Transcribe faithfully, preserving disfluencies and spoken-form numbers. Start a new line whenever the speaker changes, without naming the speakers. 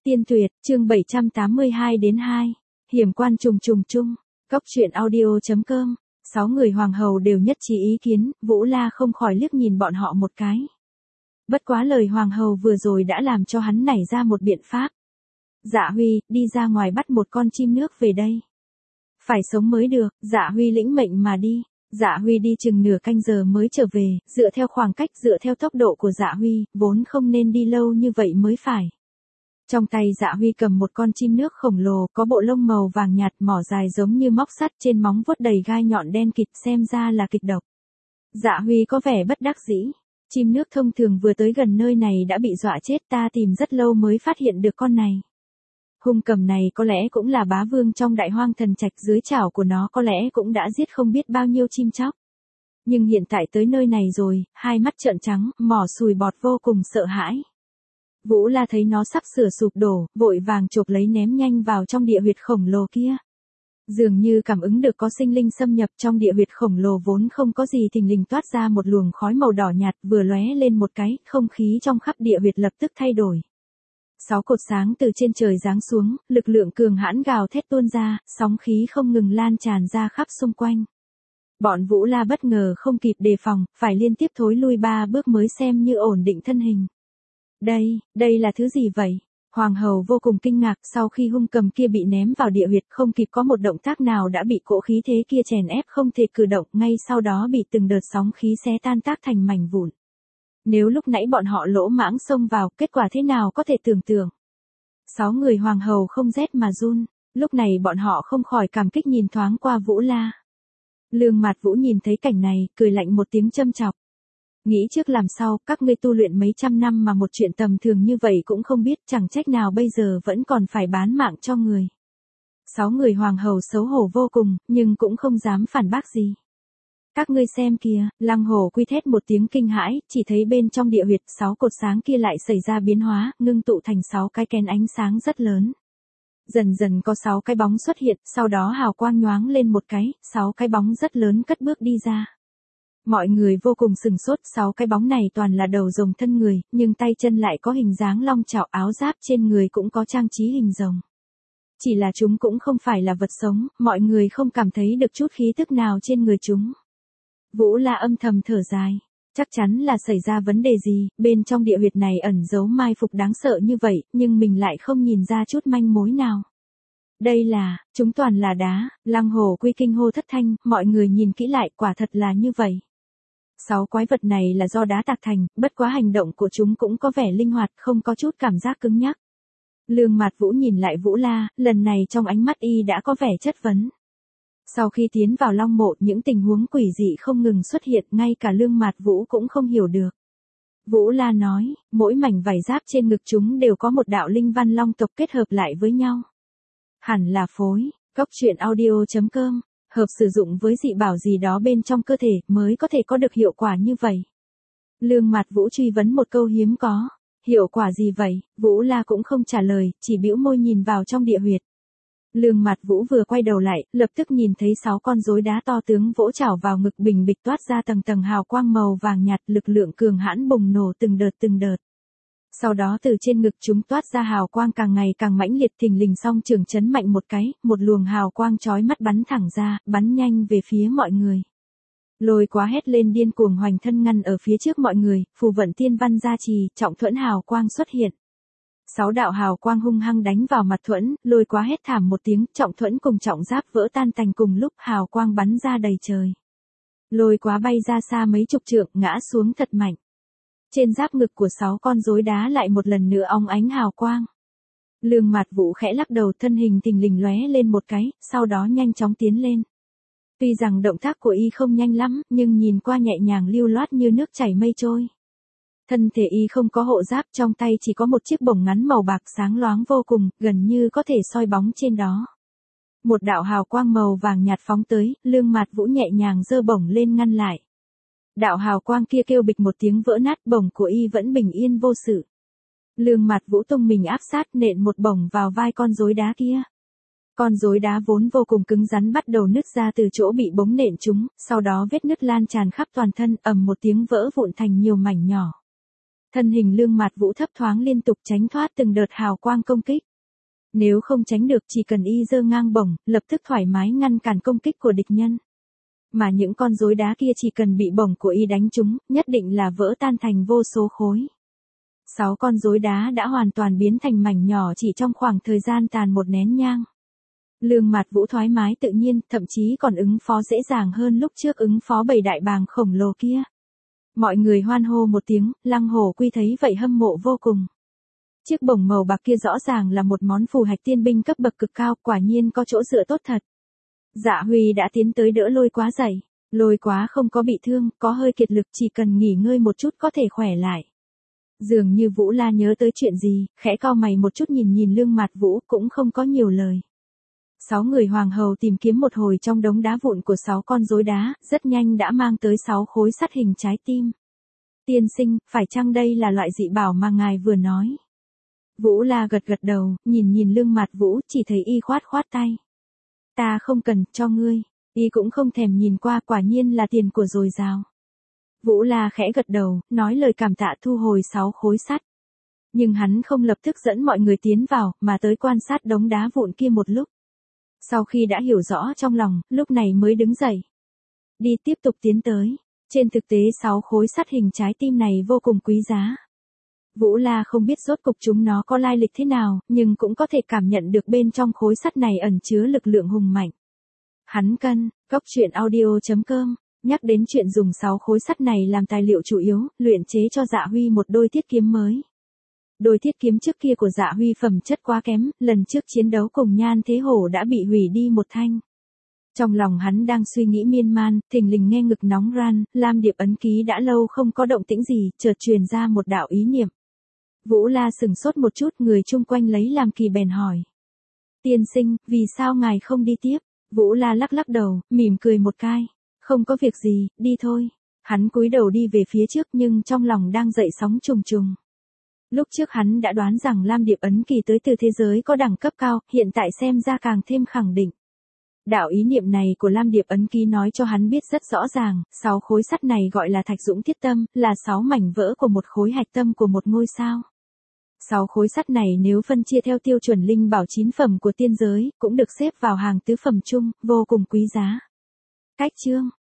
Tiên tuyệt, chương bảy trăm tám mươi hai đến hai. Hiểm quan trùng trùng chung. Góc truyện audio.com. Sáu người hoàng hầu đều nhất trí ý kiến, Vũ La không khỏi liếc nhìn bọn họ một cái. Bất quá lời hoàng hầu vừa rồi đã làm cho hắn nảy ra một biện pháp. Dạ Huy, đi ra ngoài bắt một con chim nước về đây. Phải sống mới được, Dạ Huy lĩnh mệnh mà đi. Dạ Huy đi chừng nửa canh giờ mới trở về, dựa theo khoảng cách dựa theo tốc độ của Dạ Huy, vốn không nên đi lâu như vậy mới phải. Trong tay Dạ Huy cầm một con chim nước khổng lồ, có bộ lông màu vàng nhạt, mỏ dài giống như móc sắt, trên móng vuốt đầy gai nhọn đen kịt, xem ra là kịch độc. Dạ Huy có vẻ bất đắc dĩ. Chim nước thông thường vừa tới gần nơi này đã bị dọa chết, ta tìm rất lâu mới phát hiện được con này. Hung cầm này có lẽ cũng là bá vương trong Đại Hoang Thần Trạch, dưới chảo của nó có lẽ cũng đã giết không biết bao nhiêu chim chóc. Nhưng hiện tại tới nơi này rồi, hai mắt trợn trắng, mỏ sùi bọt vô cùng sợ hãi. Vũ La thấy nó sắp sửa sụp đổ, vội vàng chộp lấy ném nhanh vào trong địa huyệt khổng lồ kia. Dường như cảm ứng được có sinh linh xâm nhập, trong địa huyệt khổng lồ vốn không có gì thình lình toát ra một luồng khói màu đỏ nhạt, vừa lóe lên một cái, không khí trong khắp địa huyệt lập tức thay đổi. Sáu cột sáng từ trên trời giáng xuống, lực lượng cường hãn gào thét tuôn ra, sóng khí không ngừng lan tràn ra khắp xung quanh. Bọn Vũ La bất ngờ không kịp đề phòng, phải liên tiếp thối lui ba bước mới xem như ổn định thân hình. Đây, đây là thứ gì vậy? Hoàng hầu vô cùng kinh ngạc, sau khi hung cầm kia bị ném vào địa huyệt, không kịp có một động tác nào đã bị cỗ khí thế kia chèn ép không thể cử động, ngay sau đó bị từng đợt sóng khí xé tan tác thành mảnh vụn. Nếu lúc nãy bọn họ lỗ mãng xông vào, kết quả thế nào có thể tưởng tượng. Sáu người hoàng hầu không rét mà run, lúc này bọn họ không khỏi cảm kích nhìn thoáng qua Vũ La. Lương Mạt Vũ nhìn thấy cảnh này, cười lạnh một tiếng châm chọc. Nghĩ trước làm sau, các ngươi tu luyện mấy trăm năm mà một chuyện tầm thường như vậy cũng không biết, chẳng trách nào bây giờ vẫn còn phải bán mạng cho người. Sáu người hoàng hầu xấu hổ vô cùng, nhưng cũng không dám phản bác gì. Các ngươi xem kìa, Lăng Hổ Quy thét một tiếng kinh hãi, chỉ thấy bên trong địa huyệt sáu cột sáng kia lại xảy ra biến hóa, ngưng tụ thành sáu cái kén ánh sáng rất lớn. Dần dần có sáu cái bóng xuất hiện, sau đó hào quang nhoáng lên một cái, sáu cái bóng rất lớn cất bước đi ra. Mọi người vô cùng sừng sốt, sáu cái bóng này toàn là đầu rồng thân người, nhưng tay chân lại có hình dáng long chảo, áo giáp trên người cũng có trang trí hình rồng. Chỉ là chúng cũng không phải là vật sống, mọi người không cảm thấy được chút khí tức nào trên người chúng. Vũ La âm thầm thở dài, chắc chắn là xảy ra vấn đề gì, bên trong địa huyệt này ẩn giấu mai phục đáng sợ như vậy, nhưng mình lại không nhìn ra chút manh mối nào. Đây là, chúng toàn là đá, Lăng Hổ Quy kinh hô thất thanh, mọi người nhìn kỹ lại, quả thật là như vậy. Sáu quái vật này là do đá tạc thành, bất quá hành động của chúng cũng có vẻ linh hoạt, không có chút cảm giác cứng nhắc. Lương Mạt Vũ nhìn lại Vũ La, lần này trong ánh mắt y đã có vẻ chất vấn. Sau khi tiến vào Long Mộ, những tình huống quỷ dị không ngừng xuất hiện, ngay cả Lương Mạt Vũ cũng không hiểu được. Vũ La nói, mỗi mảnh vải giáp trên ngực chúng đều có một đạo linh văn long tộc kết hợp lại với nhau. Hẳn là phối, góc truyện audio.com, hợp sử dụng với dị bảo gì đó bên trong cơ thể mới có thể có được hiệu quả như vậy. Lương Mạt Vũ truy vấn một câu hiếm có, hiệu quả gì vậy? Vũ La cũng không trả lời, chỉ bĩu môi nhìn vào trong địa huyệt. Lương Mạt Vũ vừa quay đầu lại, lập tức nhìn thấy sáu con rối đá to tướng vỗ chảo vào ngực, bình bịch toát ra tầng tầng hào quang màu vàng nhạt, lực lượng cường hãn bùng nổ từng đợt từng đợt. Sau đó từ trên ngực chúng toát ra hào quang càng ngày càng mãnh liệt, thình lình song trường chấn mạnh một cái, một luồng hào quang chói mắt bắn thẳng ra, bắn nhanh về phía mọi người. Lôi Quá hét lên điên cuồng hoành thân ngăn ở phía trước mọi người, phù vận tiên văn gia trì, trọng thuẫn hào quang xuất hiện. Sáu đạo hào quang hung hăng đánh vào mặt thuẫn, Lôi Quá hét thảm một tiếng, trọng thuẫn cùng trọng giáp vỡ tan tành cùng lúc, hào quang bắn ra đầy trời. Lôi Quá bay ra xa mấy chục trượng, ngã xuống thật mạnh. Trên giáp ngực của sáu con rối đá lại một lần nữa óng ánh hào quang. Lương Mạt Vũ khẽ lắc đầu, thân hình thình lình lóe lên một cái, sau đó nhanh chóng tiến lên. Tuy rằng động tác của y không nhanh lắm, nhưng nhìn qua nhẹ nhàng lưu loát như nước chảy mây trôi. Thân thể y không có hộ giáp, trong tay chỉ có một chiếc bổng ngắn màu bạc sáng loáng vô cùng, gần như có thể soi bóng trên đó. Một đạo hào quang màu vàng nhạt phóng tới, Lương Mạt Vũ nhẹ nhàng giơ bổng lên ngăn lại. Đạo hào quang kia kêu bịch một tiếng vỡ nát, bổng của y vẫn bình yên vô sự. Lương Mạt Vũ tung mình áp sát, nện một bổng vào vai con rối đá kia. Con rối đá vốn vô cùng cứng rắn bắt đầu nứt ra từ chỗ bị bóng nện trúng, sau đó vết nứt lan tràn khắp toàn thân, ầm một tiếng vỡ vụn thành nhiều mảnh nhỏ. Thân hình Lương Mạt Vũ thấp thoáng liên tục tránh thoát từng đợt hào quang công kích. Nếu không tránh được chỉ cần y giơ ngang bổng, lập tức thoải mái ngăn cản công kích của địch nhân. Mà những con rối đá kia chỉ cần bị bổng của y đánh trúng, nhất định là vỡ tan thành vô số khối. Sáu con rối đá đã hoàn toàn biến thành mảnh nhỏ chỉ trong khoảng thời gian tàn một nén nhang. Lương Mạt Vũ thoải mái tự nhiên, thậm chí còn ứng phó dễ dàng hơn lúc trước ứng phó bảy đại bàng khổng lồ kia. Mọi người hoan hô một tiếng, Lăng Hổ Quy thấy vậy hâm mộ vô cùng. Chiếc bổng màu bạc kia rõ ràng là một món phù hạch tiên binh cấp bậc cực cao, quả nhiên có chỗ dựa tốt thật. Dạ Huy đã tiến tới đỡ Lôi Quá dậy. Lôi Quá không có bị thương, có hơi kiệt lực, chỉ cần nghỉ ngơi một chút có thể khỏe lại. Dường như Vũ La nhớ tới chuyện gì, khẽ cau mày một chút nhìn nhìn Lương Mạt Vũ, cũng không có nhiều lời. Sáu người hoàng hầu tìm kiếm một hồi trong đống đá vụn của sáu con rối đá, rất nhanh đã mang tới sáu khối sắt hình trái tim. Tiên sinh, phải chăng đây là loại dị bảo mà ngài vừa nói? Vũ La gật gật đầu, nhìn nhìn Lương Mạt Vũ, chỉ thấy y khoát khoát tay. Ta không cần, cho ngươi. Y cũng không thèm nhìn qua, quả nhiên là tiền của dồi dào. Vũ La khẽ gật đầu, nói lời cảm tạ thu hồi sáu khối sắt. Nhưng hắn không lập tức dẫn mọi người tiến vào, mà tới quan sát đống đá vụn kia một lúc. Sau khi đã hiểu rõ trong lòng, lúc này mới đứng dậy. Đi tiếp tục tiến tới. Trên thực tế sáu khối sắt hình trái tim này vô cùng quý giá. Vũ La không biết rốt cục chúng nó có lai lịch thế nào, nhưng cũng có thể cảm nhận được bên trong khối sắt này ẩn chứa lực lượng hùng mạnh. Hắn cân, Cốc Truyện Audio chấm com, nhắc đến chuyện dùng sáu khối sắt này làm tài liệu chủ yếu, luyện chế cho Dạ Huy một đôi thiết kiếm mới. Đôi thiết kiếm trước kia của Dạ Huy phẩm chất quá kém, lần trước chiến đấu cùng Nhan Thế Hổ đã bị hủy đi một thanh. Trong lòng hắn đang suy nghĩ miên man, thình lình nghe ngực nóng ran, Lam Điệp ấn ký đã lâu không có động tĩnh gì, chợt truyền ra một đạo ý niệm. Vũ La sừng sốt một chút, người chung quanh lấy làm kỳ bèn hỏi. Tiên sinh, vì sao ngài không đi tiếp? Vũ La lắc lắc đầu, mỉm cười một cái. Không có việc gì, đi thôi. Hắn cúi đầu đi về phía trước nhưng trong lòng đang dậy sóng trùng trùng. Lúc trước hắn đã đoán rằng Lam Điệp ấn kỳ tới từ thế giới có đẳng cấp cao, hiện tại xem ra càng thêm khẳng định. Đạo ý niệm này của Lam Điệp ấn ký nói cho hắn biết rất rõ ràng, sáu khối sắt này gọi là thạch dũng thiết tâm, là sáu mảnh vỡ của một khối hạch tâm của một ngôi sao. Sáu khối sắt này nếu phân chia theo tiêu chuẩn linh bảo chín phẩm của tiên giới, cũng được xếp vào hàng tứ phẩm chung, vô cùng quý giá. Cách chương